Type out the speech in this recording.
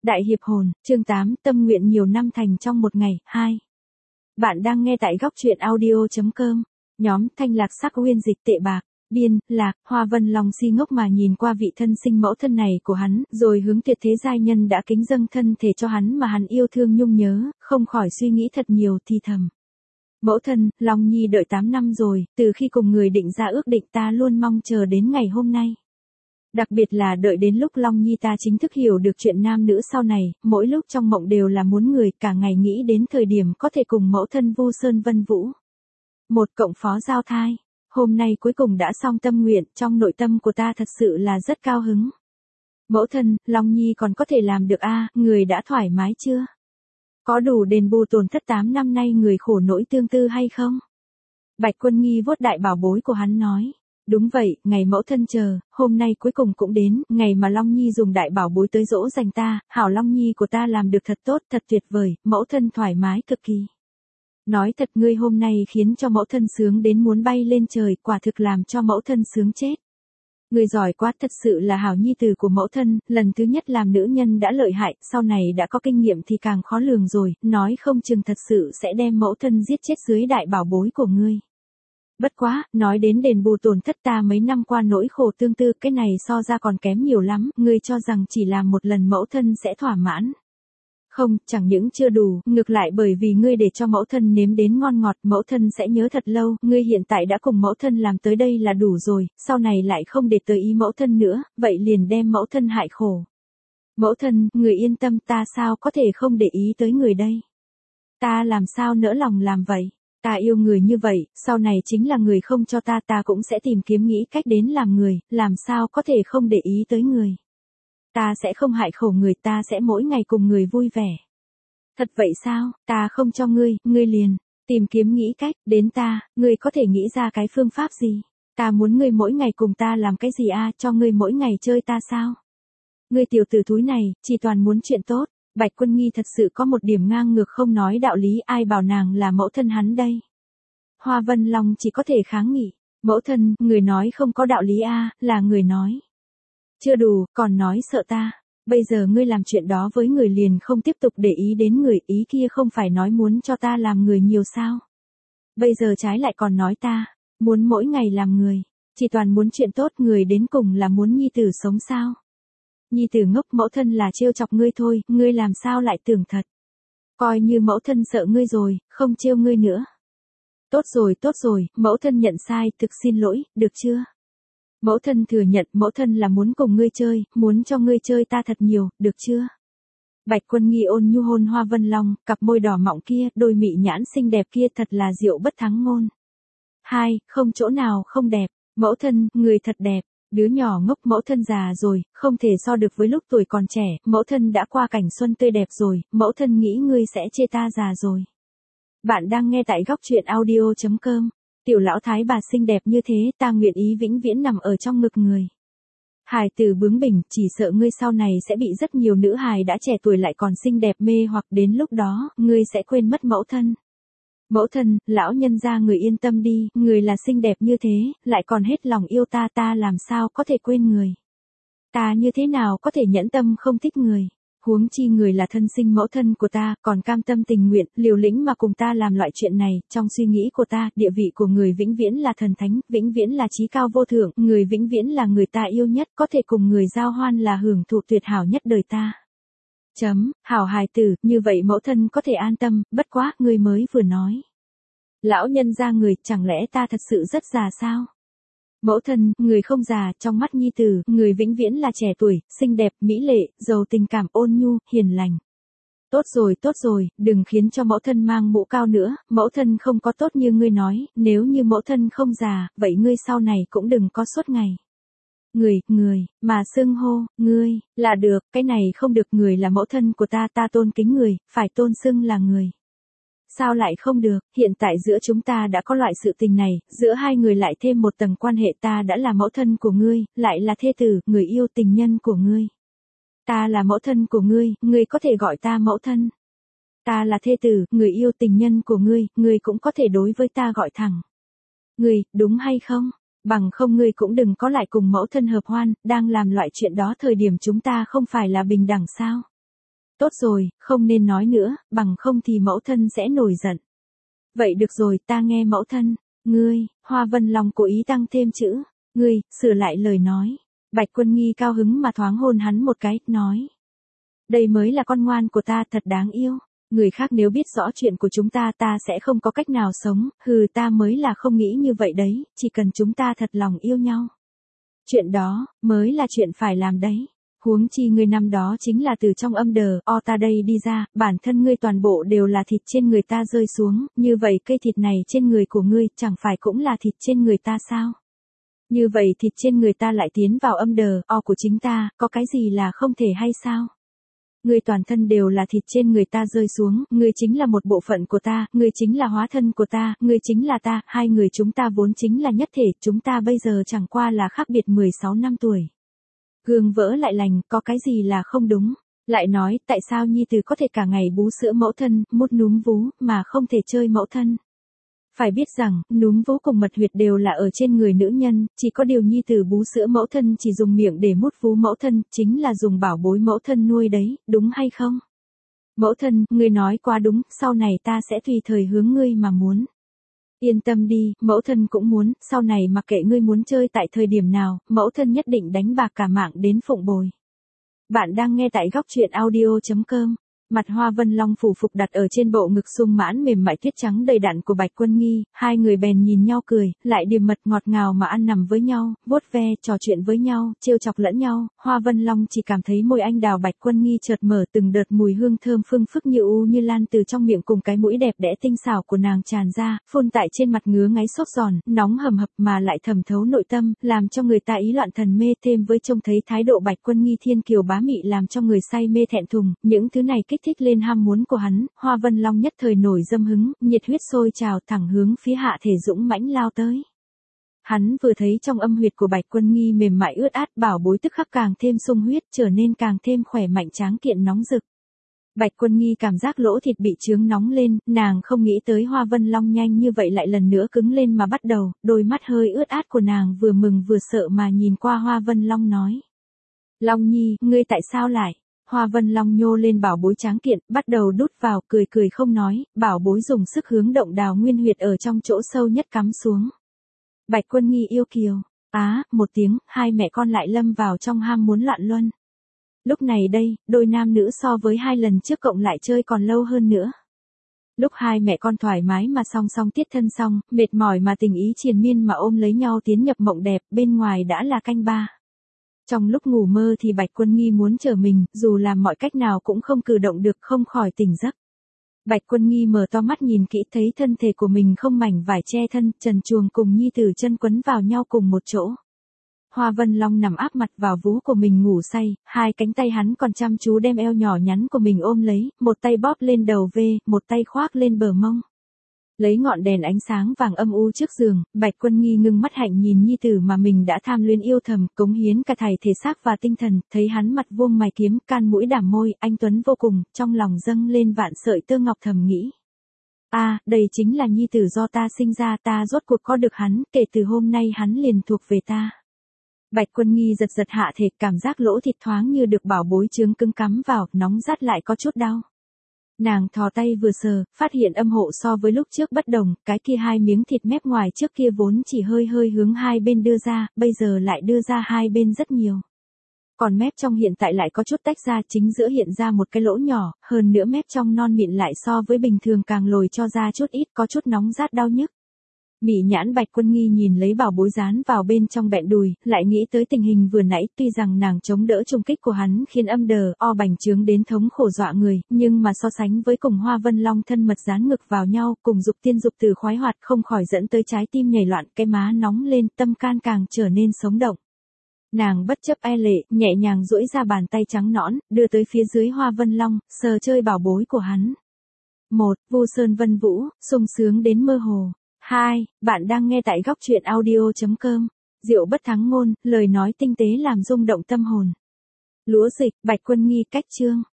Đại hiệp hồn, chương 8, tâm nguyện nhiều năm thành trong một ngày, 2. Bạn đang nghe tại góc truyện audio.com. Nhóm Thanh Lạc Sắc Uyên Dịch Tệ Bạc. Biên, Lạc, Hoa Vân Long si ngốc mà nhìn qua vị thân sinh mẫu thân này của hắn, rồi hướng tuyệt thế giai nhân đã kính dâng thân thể cho hắn mà hắn yêu thương nhung nhớ, không khỏi suy nghĩ thật nhiều thì thầm. Mẫu thân, Long Nhi đợi 8 năm rồi, từ khi cùng người định ra ước định ta luôn mong chờ đến ngày hôm nay. Đặc biệt là đợi đến lúc Long Nhi ta chính thức hiểu được chuyện nam nữ sau này, mỗi lúc trong mộng đều là muốn người, cả ngày nghĩ đến thời điểm có thể cùng mẫu thân Vu Sơn Vân Vũ. Một cộng phó giao thai. Hôm nay cuối cùng đã xong tâm nguyện, trong nội tâm của ta thật sự là rất cao hứng. Mẫu thân, Long Nhi còn có thể làm được người đã thoải mái chưa? Có đủ đền bù tổn thất 8 năm nay người khổ nỗi tương tư hay không? Bạch Quân Nghi vuốt đại bảo bối của hắn nói. Đúng vậy, ngày mẫu thân chờ, hôm nay cuối cùng cũng đến, ngày mà Long Nhi dùng đại bảo bối tới dỗ dành ta, hảo Long Nhi của ta làm được thật tốt, thật tuyệt vời, mẫu thân thoải mái cực kỳ. Nói thật ngươi hôm nay khiến cho mẫu thân sướng đến muốn bay lên trời, quả thực làm cho mẫu thân sướng chết. Ngươi giỏi quá, thật sự là hảo nhi tử của mẫu thân, lần thứ nhất làm nữ nhân đã lợi hại, sau này đã có kinh nghiệm thì càng khó lường rồi, nói không chừng thật sự sẽ đem mẫu thân giết chết dưới đại bảo bối của ngươi. Bất quá, nói đến đền bù tổn thất ta mấy năm qua nỗi khổ tương tư, cái này so ra còn kém nhiều lắm, ngươi cho rằng chỉ làm một lần mẫu thân sẽ thỏa mãn. Không, chẳng những chưa đủ, ngược lại bởi vì ngươi để cho mẫu thân nếm đến ngon ngọt, mẫu thân sẽ nhớ thật lâu, ngươi hiện tại đã cùng mẫu thân làm tới đây là đủ rồi, sau này lại không để tới ý mẫu thân nữa, vậy liền đem mẫu thân hại khổ. Mẫu thân, người yên tâm, ta sao có thể không để ý tới người đây? Ta làm sao nỡ lòng làm vậy? Ta yêu người như vậy, sau này chính là người không cho ta cũng sẽ tìm kiếm nghĩ cách đến làm người, làm sao có thể không để ý tới người. Ta sẽ không hại khổ người, ta sẽ mỗi ngày cùng người vui vẻ. Thật vậy sao, ta không cho ngươi, ngươi liền tìm kiếm nghĩ cách, đến ta, ngươi có thể nghĩ ra cái phương pháp gì? Ta muốn ngươi mỗi ngày cùng ta làm cái gì cho ngươi mỗi ngày chơi ta sao? Ngươi tiểu tử thúi này, chỉ toàn muốn chuyện tốt. Bạch Quân Nghi thật sự có một điểm ngang ngược không nói đạo lý, ai bảo nàng là mẫu thân hắn đây. Hoa Vân Long chỉ có thể kháng nghị, mẫu thân, người nói không có đạo lý là người nói. Chưa đủ, còn nói sợ ta, bây giờ ngươi làm chuyện đó với người liền không tiếp tục để ý đến người, ý kia không phải nói muốn cho ta làm người nhiều sao. Bây giờ trái lại còn nói ta, muốn mỗi ngày làm người, chỉ toàn muốn chuyện tốt, người đến cùng là muốn nhi tử sống sao. Nhi tử ngốc, mẫu thân là trêu chọc ngươi thôi, ngươi làm sao lại tưởng thật. Coi như mẫu thân sợ ngươi rồi, không trêu ngươi nữa. Tốt rồi, mẫu thân nhận sai, thực xin lỗi, được chưa? Mẫu thân thừa nhận, mẫu thân là muốn cùng ngươi chơi, muốn cho ngươi chơi ta thật nhiều, được chưa? Bạch Quân Nghi ôn nhu hôn Hoa Vân Long, cặp môi đỏ mọng kia, đôi mị nhãn xinh đẹp kia thật là diệu bất thắng ngôn. 2, không chỗ nào không đẹp, mẫu thân, người thật đẹp. Đứa nhỏ ngốc, mẫu thân già rồi, không thể so được với lúc tuổi còn trẻ, mẫu thân đã qua cảnh xuân tươi đẹp rồi, mẫu thân nghĩ ngươi sẽ chê ta già rồi. Bạn đang nghe tại góc truyện audio.com. Tiểu lão thái bà xinh đẹp như thế, ta nguyện ý vĩnh viễn nằm ở trong ngực người. Hài tử bướng bỉnh, chỉ sợ ngươi sau này sẽ bị rất nhiều nữ hài đã trẻ tuổi lại còn xinh đẹp mê hoặc đến lúc đó, ngươi sẽ quên mất mẫu thân. Mẫu thân, lão nhân gia người yên tâm đi, người là xinh đẹp như thế, lại còn hết lòng yêu ta làm sao có thể quên người. Ta như thế nào có thể nhẫn tâm không thích người. Huống chi người là thân sinh mẫu thân của ta, còn cam tâm tình nguyện, liều lĩnh mà cùng ta làm loại chuyện này, trong suy nghĩ của ta, địa vị của người vĩnh viễn là thần thánh, vĩnh viễn là chí cao vô thượng, người vĩnh viễn là người ta yêu nhất, có thể cùng người giao hoan là hưởng thụ tuyệt hảo nhất đời ta. Hảo hài tử, như vậy mẫu thân có thể an tâm, bất quá, ngươi mới vừa nói. Lão nhân gia người, chẳng lẽ ta thật sự rất già sao? Mẫu thân, người không già, trong mắt nhi tử, người vĩnh viễn là trẻ tuổi, xinh đẹp, mỹ lệ, giàu tình cảm, ôn nhu, hiền lành. Tốt rồi, đừng khiến cho mẫu thân mang mũ cao nữa, mẫu thân không có tốt như ngươi nói, nếu như mẫu thân không già, vậy ngươi sau này cũng đừng có suốt ngày. Người, mà xưng hô, ngươi, là được, cái này không được, người là mẫu thân của ta tôn kính người, phải tôn xưng là người. Sao lại không được, hiện tại giữa chúng ta đã có loại sự tình này, giữa hai người lại thêm một tầng quan hệ, ta đã là mẫu thân của ngươi, lại là thê tử, người yêu tình nhân của ngươi. Ta là mẫu thân của ngươi có thể gọi ta mẫu thân. Ta là thê tử, người yêu tình nhân của ngươi cũng có thể đối với ta gọi thẳng. Ngươi, đúng hay không? Bằng không ngươi cũng đừng có lại cùng mẫu thân hợp hoan, đang làm loại chuyện đó thời điểm chúng ta không phải là bình đẳng sao? Tốt rồi, không nên nói nữa, bằng không thì mẫu thân sẽ nổi giận. Vậy được rồi, ta nghe mẫu thân. Ngươi, Hoa Vân Long cố ý tăng thêm chữ. Ngươi, sửa lại lời nói. Bạch Quân Nghi cao hứng mà thoáng hôn hắn một cái, nói. Đây mới là con ngoan của ta, thật đáng yêu. Người khác nếu biết rõ chuyện của chúng ta sẽ không có cách nào sống, ta mới là không nghĩ như vậy đấy, chỉ cần chúng ta thật lòng yêu nhau. Chuyện đó, mới là chuyện phải làm đấy. Huống chi ngươi năm đó chính là từ trong âm đờ, ta đây đi ra, bản thân ngươi toàn bộ đều là thịt trên người ta rơi xuống, như vậy cây thịt này trên người của ngươi chẳng phải cũng là thịt trên người ta sao? Như vậy thịt trên người ta lại tiến vào âm đờ, của chính ta, có cái gì là không thể hay sao? Ngươi toàn thân đều là thịt trên người ta rơi xuống, ngươi chính là một bộ phận của ta, ngươi chính là hóa thân của ta, ngươi chính là ta, hai người chúng ta vốn chính là nhất thể, chúng ta bây giờ chẳng qua là khác biệt 16 năm tuổi. Gương vỡ lại lành, có cái gì là không đúng? Lại nói, tại sao nhi tử có thể cả ngày bú sữa mẫu thân, mút núm vú, mà không thể chơi mẫu thân? Phải biết rằng, núm vú cùng mật huyệt đều là ở trên người nữ nhân, chỉ có điều nhi tử bú sữa mẫu thân chỉ dùng miệng để mút vú mẫu thân, chính là dùng bảo bối mẫu thân nuôi đấy, đúng hay không? Mẫu thân, ngươi nói quá đúng, sau này ta sẽ tùy thời hướng ngươi mà muốn. Yên tâm đi, mẫu thân cũng muốn, sau này mặc kệ ngươi muốn chơi tại thời điểm nào, mẫu thân nhất định đánh bạc cả mạng đến phụng bồi. Bạn đang nghe tại góc truyện audio.com. Mặt Hoa Vân Long phủ phục đặt ở trên bộ ngực sung mãn mềm mại tuyết trắng đầy đặn của Bạch Quân Nghi, hai người bèn nhìn nhau cười, lại điềm mật ngọt ngào mà ăn nằm với nhau, vuốt ve, trò chuyện với nhau, trêu chọc lẫn nhau. Hoa Vân Long chỉ cảm thấy môi anh đào Bạch Quân Nghi chợt mở, từng đợt mùi hương thơm phương phức như u như lan từ trong miệng cùng cái mũi đẹp đẽ tinh xảo của nàng tràn ra, phun tại trên mặt ngứa ngáy xốp giòn, nóng hầm hập mà lại thẩm thấu nội tâm, làm cho người ta ý loạn thần mê. Thêm với trông thấy thái độ Bạch Quân Nghi thiên kiều bá mị làm cho người say mê thẹn thùng, những thứ này kích thích lên ham muốn của hắn. Hoa Vân Long nhất thời nổi dâm hứng, nhiệt huyết sôi trào thẳng hướng phía hạ thể dũng mãnh lao tới. Hắn vừa thấy trong âm huyệt của Bạch Quân Nghi mềm mại ướt át, bảo bối tức khắc càng thêm sung huyết, trở nên càng thêm khỏe mạnh tráng kiện nóng rực. Bạch Quân Nghi cảm giác lỗ thịt bị chướng nóng lên, nàng không nghĩ tới Hoa Vân Long nhanh như vậy lại lần nữa cứng lên mà bắt đầu, đôi mắt hơi ướt át của nàng vừa mừng vừa sợ mà nhìn qua Hoa Vân Long nói. Long Nhi, ngươi tại sao lại? Hoa Vân Long nhô lên bảo bối tráng kiện, bắt đầu đút vào, cười cười không nói, bảo bối dùng sức hướng động đào nguyên huyệt ở trong chỗ sâu nhất cắm xuống. Bạch Quân Nghi yêu kiều, một tiếng, hai mẹ con lại lâm vào trong ham muốn loạn luân. Lúc này đây, đôi nam nữ so với hai lần trước cộng lại chơi còn lâu hơn nữa. Lúc hai mẹ con thoải mái mà song song tiết thân xong, mệt mỏi mà tình ý triền miên mà ôm lấy nhau tiến nhập mộng đẹp, bên ngoài đã là canh ba. Trong lúc ngủ mơ thì Bạch Quân Nghi muốn trở mình, dù làm mọi cách nào cũng không cử động được, không khỏi tỉnh giấc. Bạch Quân Nghi mở to mắt nhìn kỹ thấy thân thể của mình không mảnh vải che thân, trần truồng cùng nhi tử chân quấn vào nhau cùng một chỗ. Hoa Vân Long nằm áp mặt vào vú của mình ngủ say, hai cánh tay hắn còn chăm chú đem eo nhỏ nhắn của mình ôm lấy, một tay bóp lên đầu V, một tay khoác lên bờ mông. Lấy ngọn đèn ánh sáng vàng âm u trước giường, Bạch Quân Nghi ngưng mắt hạnh nhìn nhi tử mà mình đã tham luyến yêu thầm, cống hiến cả thể xác và tinh thần, thấy hắn mặt vuông mày kiếm, can mũi đảm môi, anh tuấn vô cùng, trong lòng dâng lên vạn sợi tơ ngọc thầm nghĩ. Đây chính là nhi tử do ta sinh ra, ta rốt cuộc có được hắn, kể từ hôm nay hắn liền thuộc về ta. Bạch Quân Nghi giật giật hạ thể, cảm giác lỗ thịt thoáng như được bảo bối chướng cứng cắm vào, nóng rát lại có chút đau. Nàng thò tay vừa sờ, phát hiện âm hộ so với lúc trước bất đồng, cái kia hai miếng thịt mép ngoài trước kia vốn chỉ hơi hơi hướng hai bên đưa ra, bây giờ lại đưa ra hai bên rất nhiều. Còn mép trong hiện tại lại có chút tách ra, chính giữa hiện ra một cái lỗ nhỏ, hơn nữa mép trong non mịn lại so với bình thường càng lồi cho ra chút ít, có chút nóng rát đau nhức. Mị nhãn Bạch Quân Nghi nhìn lấy bảo bối dán vào bên trong bẹn đùi, lại nghĩ tới tình hình vừa nãy, tuy rằng nàng chống đỡ trùng kích của hắn khiến âm đờ, bành trướng đến thống khổ dọa người, nhưng mà so sánh với cùng Hoa Vân Long thân mật dán ngực vào nhau, cùng dục tiên dục từ khoái hoạt không khỏi dẫn tới trái tim nhảy loạn, cái má nóng lên, tâm can càng trở nên sống động. Nàng bất chấp e lệ, nhẹ nhàng duỗi ra bàn tay trắng nõn, đưa tới phía dưới Hoa Vân Long, sờ chơi bảo bối của hắn. 1. Vu Sơn Vân Vũ, sung sướng đến mơ hồ. 2. Bạn đang nghe tại góc truyện audio.com. Diệu bất thắng ngôn, lời nói tinh tế làm rung động tâm hồn. Lúa dịch, Bạch Quân Nghi cách chương.